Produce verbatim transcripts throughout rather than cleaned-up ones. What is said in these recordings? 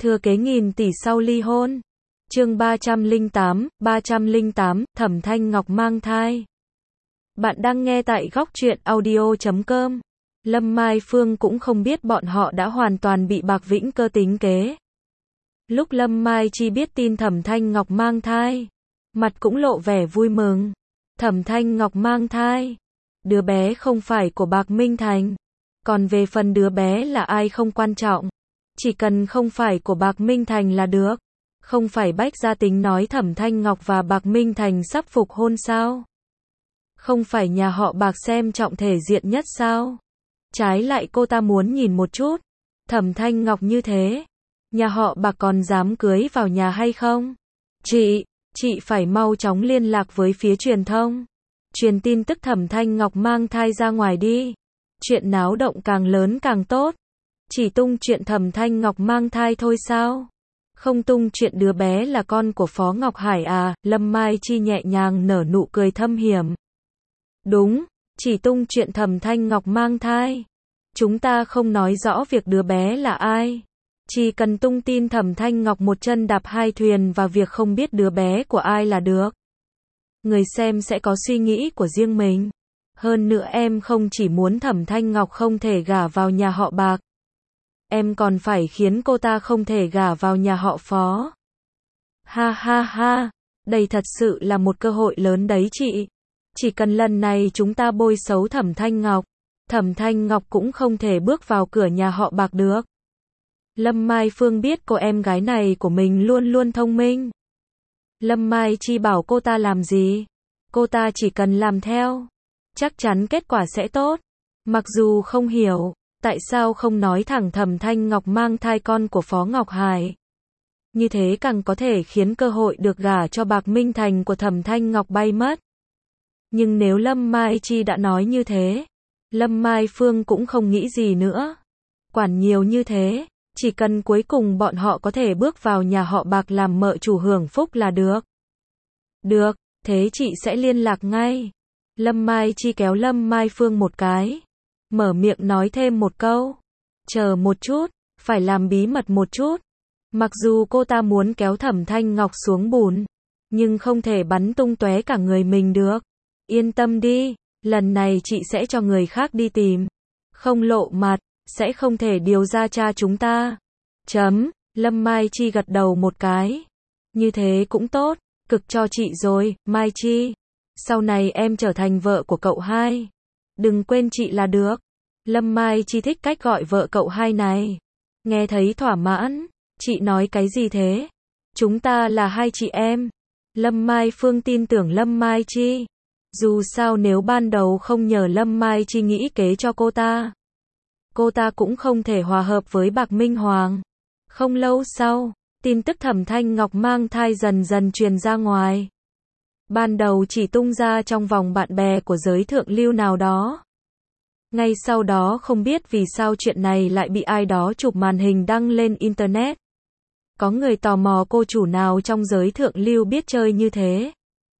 Thừa kế nghìn tỷ sau ly hôn. Chương ba trăm lẻ tám, ba trăm lẻ tám, Thẩm Thanh Ngọc mang thai. Bạn đang nghe tại góc truyện audio chấm com. Lâm Mai Phương cũng không biết bọn họ đã hoàn toàn bị Bạc Vĩnh Cơ tính kế. Lúc Lâm Mai Chi biết tin Thẩm Thanh Ngọc mang thai, mặt cũng lộ vẻ vui mừng. Thẩm Thanh Ngọc mang thai, đứa bé không phải của Bạc Minh Thành. Còn về phần đứa bé là ai không quan trọng, chỉ cần không phải của Bạc Minh Thành là được. Không phải Bách Gia Tính nói Thẩm Thanh Ngọc và Bạc Minh Thành sắp phục hôn sao? Không phải nhà họ Bạc xem trọng thể diện nhất sao? Trái lại cô ta muốn nhìn một chút, Thẩm Thanh Ngọc như thế, nhà họ Bạc còn dám cưới vào nhà hay không? Chị, chị phải mau chóng liên lạc với phía truyền thông, truyền tin tức Thẩm Thanh Ngọc mang thai ra ngoài đi. Chuyện náo động càng lớn càng tốt. Chỉ tung chuyện Thẩm Thanh Ngọc mang thai thôi sao? Không tung chuyện đứa bé là con của Phó Ngọc Hải à? Lâm Mai Chi nhẹ nhàng nở nụ cười thâm hiểm. Đúng, chỉ tung chuyện Thẩm Thanh Ngọc mang thai. Chúng ta không nói rõ việc đứa bé là ai. Chỉ cần tung tin Thẩm Thanh Ngọc một chân đạp hai thuyền và việc không biết đứa bé của ai là được. Người xem sẽ có suy nghĩ của riêng mình. Hơn nữa em không chỉ muốn Thẩm Thanh Ngọc không thể gả vào nhà họ Bạc, em còn phải khiến cô ta không thể gả vào nhà họ Phó. Ha ha ha, đây thật sự là một cơ hội lớn đấy chị. Chỉ cần lần này chúng ta bôi xấu Thẩm Thanh Ngọc, Thẩm Thanh Ngọc cũng không thể bước vào cửa nhà họ Bạc được. Lâm Mai Phương biết cô em gái này của mình luôn luôn thông minh. Lâm Mai Chi bảo cô ta làm gì, cô ta chỉ cần làm theo, chắc chắn kết quả sẽ tốt. Mặc dù không hiểu, tại sao không nói thẳng Thẩm Thanh Ngọc mang thai con của Phó Ngọc Hải. Như thế càng có thể khiến cơ hội được gả cho Bạc Minh Thành của Thẩm Thanh Ngọc bay mất. Nhưng nếu Lâm Mai Chi đã nói như thế, Lâm Mai Phương cũng không nghĩ gì nữa. Quản nhiều như thế, chỉ cần cuối cùng bọn họ có thể bước vào nhà họ Bạc làm mợ chủ hưởng phúc là được. Được, thế chị sẽ liên lạc ngay. Lâm Mai Chi kéo Lâm Mai Phương một cái, mở miệng nói thêm một câu. Chờ một chút, phải làm bí mật một chút. Mặc dù cô ta muốn kéo Thẩm Thanh Ngọc xuống bùn, nhưng không thể bắn tung tóe cả người mình được. Yên tâm đi, lần này chị sẽ cho người khác đi tìm. Không lộ mặt, sẽ không thể điều ra cha chúng ta. Chấm, Lâm Mai Chi gật đầu một cái. Như thế cũng tốt, cực cho chị rồi, Mai Chi. Sau này em trở thành vợ của cậu hai. Đừng quên chị là được. Lâm Mai Chi thích cách gọi vợ cậu hai này. Nghe thấy thỏa mãn. Chị nói cái gì thế? Chúng ta là hai chị em. Lâm Mai Phương tin tưởng Lâm Mai Chi. Dù sao nếu ban đầu không nhờ Lâm Mai Chi nghĩ kế cho cô ta, cô ta cũng không thể hòa hợp với Bạc Minh Hoàng. Không lâu sau, tin tức Thẩm Thanh Ngọc mang thai dần dần truyền ra ngoài. Ban đầu chỉ tung ra trong vòng bạn bè của giới thượng lưu nào đó. Ngay sau đó không biết vì sao chuyện này lại bị ai đó chụp màn hình đăng lên Internet. Có người tò mò cô chủ nào trong giới thượng lưu biết chơi như thế.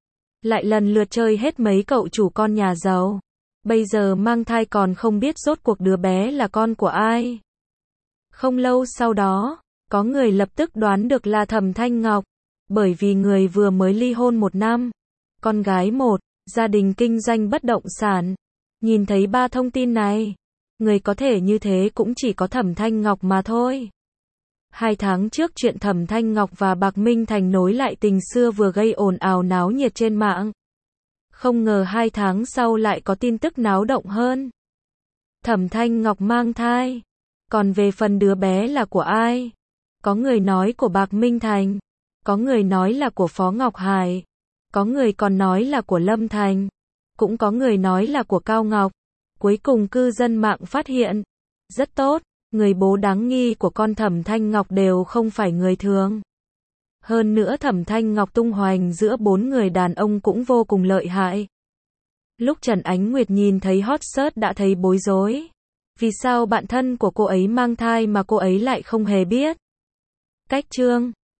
Lại lần lượt chơi hết mấy cậu chủ con nhà giàu. Bây giờ mang thai còn không biết rốt cuộc đứa bé là con của ai. Không lâu sau đó, có người lập tức đoán được là Thẩm Thanh Ngọc. Bởi vì người vừa mới ly hôn một năm, con gái một, gia đình kinh doanh bất động sản. Nhìn thấy ba thông tin này, người có thể như thế cũng chỉ có Thẩm Thanh Ngọc mà thôi. Hai tháng trước chuyện Thẩm Thanh Ngọc và Bạc Minh Thành nối lại tình xưa vừa gây ồn ào náo nhiệt trên mạng. Không ngờ hai tháng sau lại có tin tức náo động hơn. Thẩm Thanh Ngọc mang thai. Còn về phần đứa bé là của ai? Có người nói của Bạc Minh Thành. Có người nói là của Phó Ngọc Hải. Có người còn nói là của Lâm Thành. Cũng có người nói là của Cao Ngọc. Cuối cùng cư dân mạng phát hiện. Rất tốt, người bố đáng nghi của con Thẩm Thanh Ngọc đều không phải người thường. Hơn nữa Thẩm Thanh Ngọc tung hoành giữa bốn người đàn ông cũng vô cùng lợi hại. Lúc Trần Ánh Nguyệt nhìn thấy hot search đã thấy bối rối. Vì sao bạn thân của cô ấy mang thai mà cô ấy lại không hề biết? Cách chương